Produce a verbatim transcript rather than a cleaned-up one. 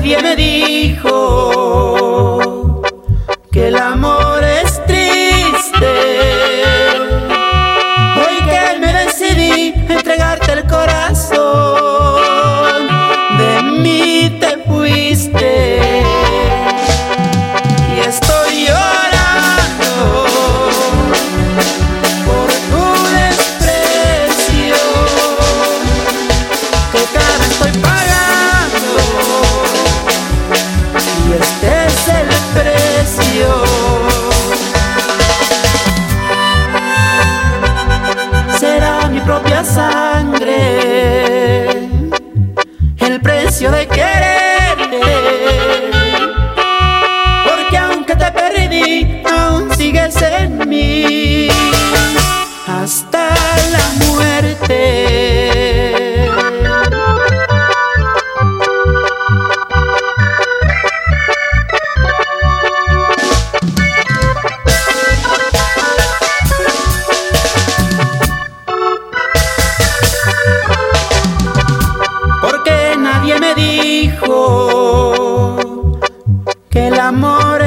nadie me dijo que el amor es triste. Hoy que me decidí entregarte el corazón, de mí te fuiste y estoy llorando por tu desprecio, que cara estoy pagando y este es el precio. Será mi propia sangre el precio de quererte, porque aunque te perdí, aún sigues en mí hasta la muerte. Porque nadie me dijo que el amor